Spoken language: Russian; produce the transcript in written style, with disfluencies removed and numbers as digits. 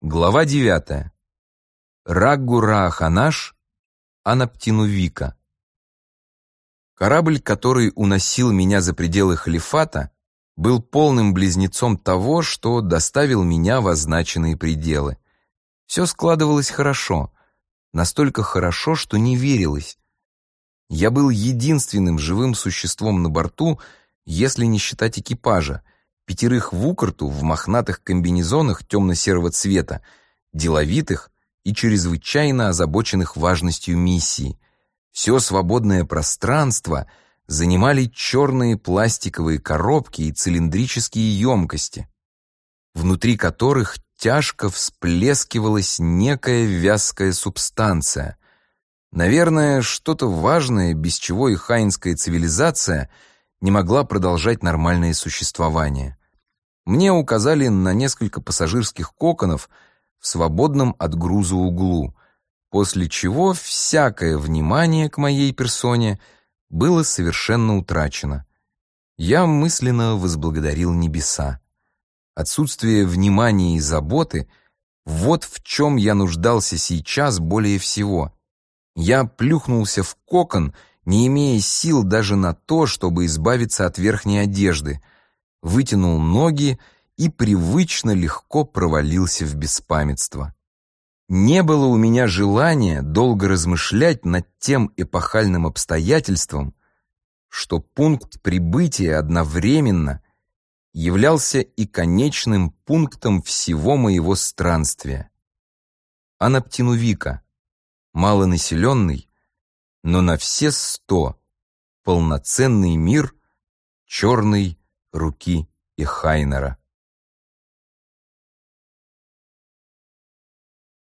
Глава 9. Раггу-Рааханаш, Анаптинувика. Корабль, который уносил меня за пределы халифата, был полным близнецом того, что доставил меня в означенные пределы. Все складывалось хорошо, настолько хорошо, что не верилось. Я был единственным живым существом на борту, если не считать экипажа, 5 вукрту в мохнатых комбинезонах темно-серого цвета, деловитых и чрезвычайно озабоченных важностью миссии. Все свободное пространство занимали черные пластиковые коробки и цилиндрические емкости, внутри которых тяжко всплескивалась некая вязкая субстанция. Наверное, что-то важное, без чего и хаинская цивилизация не могла продолжать нормальное существование. Мне указали на несколько пассажирских коконов в свободном от груза углу, после чего всякое внимание к моей персоне было совершенно утрачено. Я мысленно возблагодарил небеса. Отсутствие внимания и заботы — вот в чем я нуждался сейчас более всего. Я плюхнулся в кокон, не имея сил даже на то, чтобы избавиться от верхней одежды, вытянул ноги и привычно легко провалился в беспамятство. Не было у меня желания долго размышлять над тем эпохальным обстоятельством, что пункт прибытия одновременно являлся и конечным пунктом всего моего странствия. Анаптинувика, малонаселенный, но на все 100 полноценный мир черной руки Эхайнера.